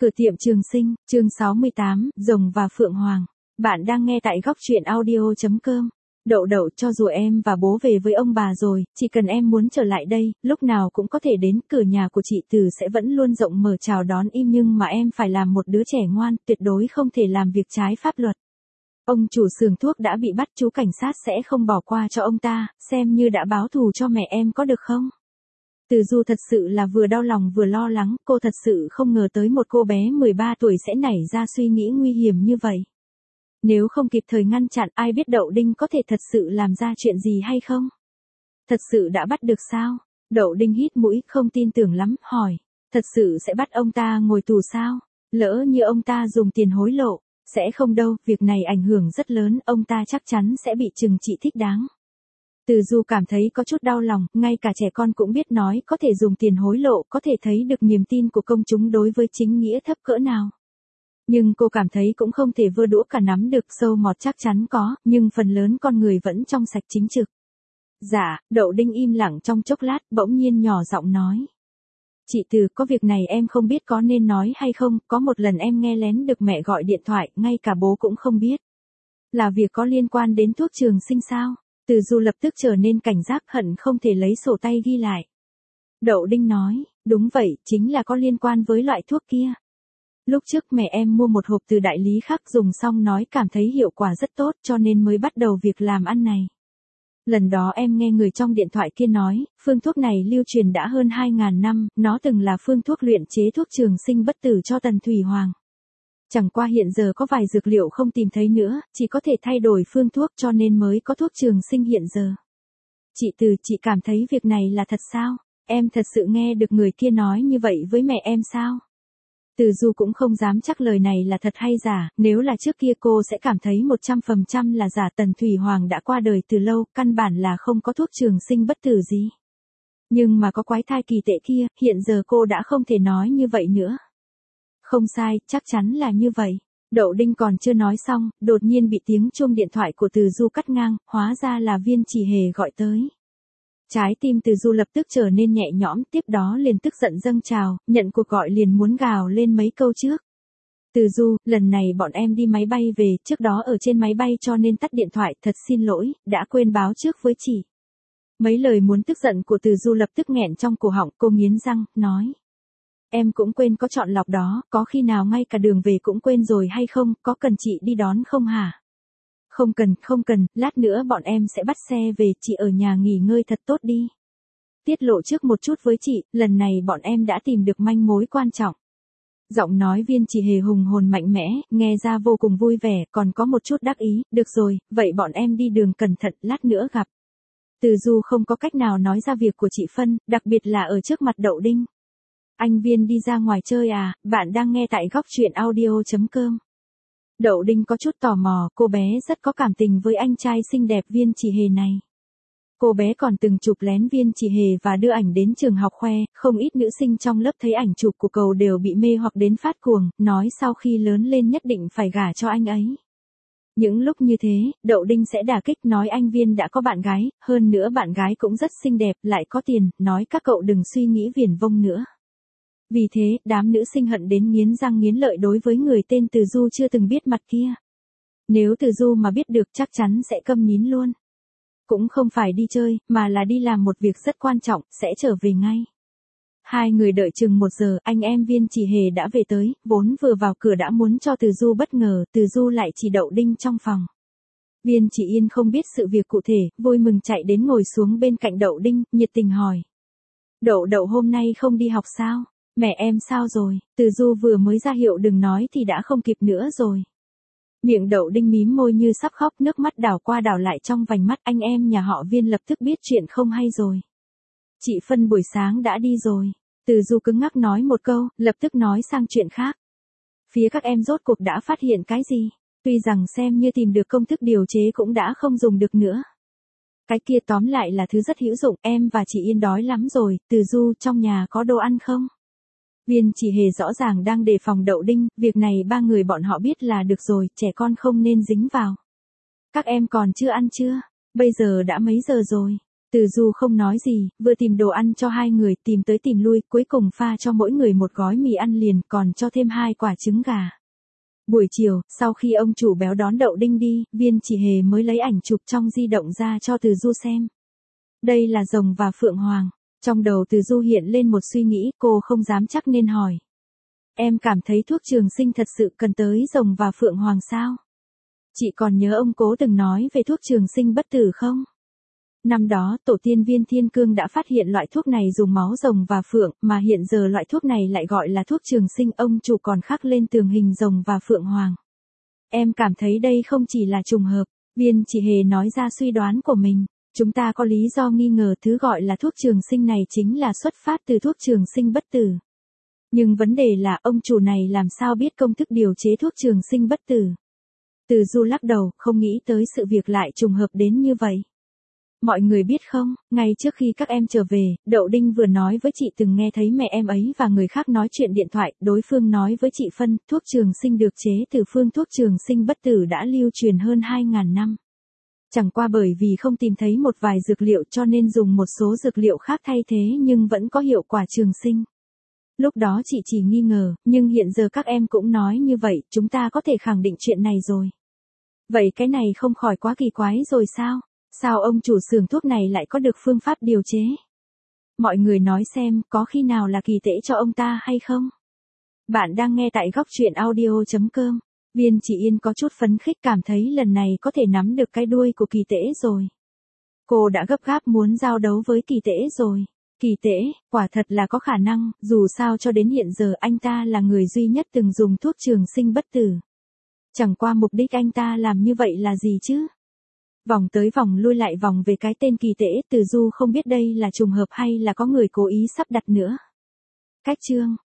Cửa tiệm Trường Sinh, chương 68, Rồng và Phượng Hoàng. Bạn đang nghe tại góc truyện audio.com. Đậu đậu, cho dù em và bố về với ông bà rồi, chỉ cần em muốn trở lại đây, lúc nào cũng có thể đến, cửa nhà của chị Từ sẽ vẫn luôn rộng mở chào đón im, nhưng mà em phải làm một đứa trẻ ngoan, tuyệt đối không thể làm việc trái pháp luật. Ông chủ xưởng thuốc đã bị bắt, chú cảnh sát sẽ không bỏ qua cho ông ta, xem như đã báo thù cho mẹ em có được không? Từ Du thật sự là vừa đau lòng vừa lo lắng, cô thật sự không ngờ tới một cô bé 13 tuổi sẽ nảy ra suy nghĩ nguy hiểm như vậy. Nếu không kịp thời ngăn chặn, ai biết Đậu Đinh có thể thật sự làm ra chuyện gì hay không? Thật sự đã bắt được sao? Đậu Đinh hít mũi, không tin tưởng lắm, hỏi. Thật sự sẽ bắt ông ta ngồi tù sao? Lỡ như ông ta dùng tiền hối lộ, sẽ không đâu, việc này ảnh hưởng rất lớn, ông ta chắc chắn sẽ bị trừng trị thích đáng. Từ Du cảm thấy có chút đau lòng, ngay cả trẻ con cũng biết nói có thể dùng tiền hối lộ, có thể thấy được niềm tin của công chúng đối với chính nghĩa thấp cỡ nào. Nhưng cô cảm thấy cũng không thể vơ đũa cả nắm được, sâu mọt chắc chắn có, nhưng phần lớn con người vẫn trong sạch chính trực. Dạ, Đậu Đinh im lặng trong chốc lát, bỗng nhiên nhỏ giọng nói. Chị Từ, có việc này em không biết có nên nói hay không, có một lần em nghe lén được mẹ gọi điện thoại, ngay cả bố cũng không biết. Là việc có liên quan đến thuốc Trường Sinh sao? Từ Du lập tức trở nên cảnh giác, hận không thể lấy sổ tay ghi lại. Đậu Đinh nói, đúng vậy, chính là có liên quan với loại thuốc kia. Lúc trước mẹ em mua một hộp từ đại lý khác, dùng xong nói cảm thấy hiệu quả rất tốt, cho nên mới bắt đầu việc làm ăn này. Lần đó em nghe người trong điện thoại kia nói, phương thuốc này lưu truyền đã hơn 2.000 năm, nó từng là phương thuốc luyện chế thuốc Trường Sinh bất tử cho Tần Thủy Hoàng. Chẳng qua hiện giờ có vài dược liệu không tìm thấy nữa, chỉ có thể thay đổi phương thuốc, cho nên mới có thuốc Trường Sinh hiện giờ. Chị Từ, chị cảm thấy việc này là thật sao? Em thật sự nghe được người kia nói như vậy với mẹ em sao? Từ Du cũng không dám chắc lời này là thật hay giả, nếu là trước kia cô sẽ cảm thấy 100% là giả. Tần Thủy Hoàng đã qua đời từ lâu, căn bản là không có thuốc Trường Sinh bất tử gì. Nhưng mà có quái thai kỳ tệ kia, hiện giờ cô đã không thể nói như vậy nữa. Không sai, chắc chắn là như vậy. Đậu Đinh còn chưa nói xong, đột nhiên bị tiếng chuông điện thoại của Từ Du cắt ngang, hóa ra là Viên Chỉ Hề gọi tới. Trái tim Từ Du lập tức trở nên nhẹ nhõm, tiếp đó liền tức giận dâng trào, nhận cuộc gọi liền muốn gào lên mấy câu trước. Từ Du, lần này bọn em đi máy bay về, trước đó ở trên máy bay cho nên tắt điện thoại, thật xin lỗi, đã quên báo trước với chị. Mấy lời muốn tức giận của Từ Du lập tức nghẹn trong cổ họng, cô nghiến răng, nói. Em cũng quên có chọn lọc đó, có khi nào ngay cả đường về cũng quên rồi hay không, có cần chị đi đón không hả? Không cần, lát nữa bọn em sẽ bắt xe về, chị ở nhà nghỉ ngơi thật tốt đi. Tiết lộ trước một chút với chị, lần này bọn em đã tìm được manh mối quan trọng. Giọng nói Viên Chỉ Hề hùng hồn mạnh mẽ, nghe ra vô cùng vui vẻ, còn có một chút đắc ý, được rồi, vậy bọn em đi đường cẩn thận, lát nữa gặp. Từ Du không có cách nào nói ra việc của chị Phân, đặc biệt là ở trước mặt Đậu Đinh. Anh Viên đi ra ngoài chơi à? Bạn đang nghe tại góc truyện audio.com. Đậu Đinh có chút tò mò, cô bé rất có cảm tình với anh trai xinh đẹp Viên Chỉ Hề này. Cô bé còn từng chụp lén Viên Chỉ Hề và đưa ảnh đến trường học khoe, không ít nữ sinh trong lớp thấy ảnh chụp của cậu đều bị mê hoặc đến phát cuồng, nói sau khi lớn lên nhất định phải gả cho anh ấy. Những lúc như thế, Đậu Đinh sẽ đả kích, nói anh Viên đã có bạn gái, hơn nữa bạn gái cũng rất xinh đẹp, lại có tiền, nói các cậu đừng suy nghĩ viển vông nữa. Vì thế, đám nữ sinh hận đến nghiến răng nghiến lợi đối với người tên Từ Du chưa từng biết mặt kia. Nếu Từ Du mà biết được chắc chắn sẽ câm nín luôn. Cũng không phải đi chơi, mà là đi làm một việc rất quan trọng, sẽ trở về ngay. Hai người đợi chừng 1 giờ, anh em Viên Chỉ Hề đã về tới, vốn vừa vào cửa đã muốn cho Từ Du bất ngờ, Từ Du lại chỉ Đậu Đinh trong phòng. Viên Chỉ Yên không biết sự việc cụ thể, vui mừng chạy đến ngồi xuống bên cạnh Đậu Đinh, nhiệt tình hỏi. Đậu Đậu hôm nay không đi học sao? Mẹ em sao rồi? Từ Du vừa mới ra hiệu đừng nói thì đã không kịp nữa rồi. Miệng Đậu Đinh mím môi như sắp khóc, nước mắt đảo qua đảo lại trong vành mắt, anh em nhà họ Viên lập tức biết chuyện không hay rồi. Chị Phân buổi sáng đã đi rồi. Từ Du cứng ngắc nói một câu, lập tức nói sang chuyện khác. Phía các em rốt cuộc đã phát hiện cái gì? Tuy rằng xem như tìm được công thức điều chế cũng đã không dùng được nữa. Cái kia tóm lại là thứ rất hữu dụng, em và chị Yên đói lắm rồi. Từ Du, trong nhà có đồ ăn không? Viên Chỉ Hề rõ ràng đang đề phòng Đậu Đinh, việc này ba người bọn họ biết là được rồi, trẻ con không nên dính vào. Các em còn chưa ăn chưa? Bây giờ đã mấy giờ rồi? Từ Du không nói gì, vừa tìm đồ ăn cho hai người, tìm tới tìm lui, cuối cùng pha cho mỗi người một gói mì ăn liền, còn cho thêm 2 quả trứng gà. Buổi chiều, sau khi ông chủ béo đón Đậu Đinh đi, Viên Chỉ Hề mới lấy ảnh chụp trong di động ra cho Từ Du xem. Đây là rồng và phượng hoàng. Trong đầu Từ Du hiện lên một suy nghĩ, cô không dám chắc nên hỏi. Em cảm thấy thuốc trường sinh thật sự cần tới rồng và phượng hoàng sao? Chị còn nhớ ông cố từng nói về thuốc trường sinh bất tử không? Năm đó, tổ tiên Viên Thiên Cương đã phát hiện loại thuốc này dùng máu rồng và phượng, mà hiện giờ loại thuốc này lại gọi là thuốc trường sinh, ông chủ còn khắc lên tường hình rồng và phượng hoàng. Em cảm thấy đây không chỉ là trùng hợp, Viên Chỉ Hề nói ra suy đoán của mình. Chúng ta có lý do nghi ngờ thứ gọi là thuốc trường sinh này chính là xuất phát từ thuốc trường sinh bất tử. Nhưng vấn đề là ông chủ này làm sao biết công thức điều chế thuốc trường sinh bất tử. Từ Du lắc đầu, không nghĩ tới sự việc lại trùng hợp đến như vậy. Mọi người biết không, ngay trước khi các em trở về, Đậu Đinh vừa nói với chị từng nghe thấy mẹ em ấy và người khác nói chuyện điện thoại, đối phương nói với chị Phân, thuốc trường sinh được chế từ phương thuốc trường sinh bất tử đã lưu truyền hơn 2.000 năm. Chẳng qua bởi vì không tìm thấy một vài dược liệu cho nên dùng một số dược liệu khác thay thế nhưng vẫn có hiệu quả trường sinh. Lúc đó chị chỉ nghi ngờ, nhưng hiện giờ các em cũng nói như vậy, chúng ta có thể khẳng định chuyện này rồi. Vậy cái này không khỏi quá kỳ quái rồi sao? Sao ông chủ xưởng thuốc này lại có được phương pháp điều chế? Mọi người nói xem, có khi nào là kỳ tễ cho ông ta hay không? Bạn đang nghe tại góc truyện audio.com. Viên Chỉ Yên có chút phấn khích, cảm thấy lần này có thể nắm được cái đuôi của kỳ tễ rồi. Cô đã gấp gáp muốn giao đấu với kỳ tễ rồi. Kỳ tễ, quả thật là có khả năng, dù sao cho đến hiện giờ anh ta là người duy nhất từng dùng thuốc trường sinh bất tử. Chẳng qua mục đích anh ta làm như vậy là gì chứ? Vòng tới vòng lui lại vòng về cái tên kỳ tễ, Từ Du không biết đây là trùng hợp hay là có người cố ý sắp đặt nữa. Cách chương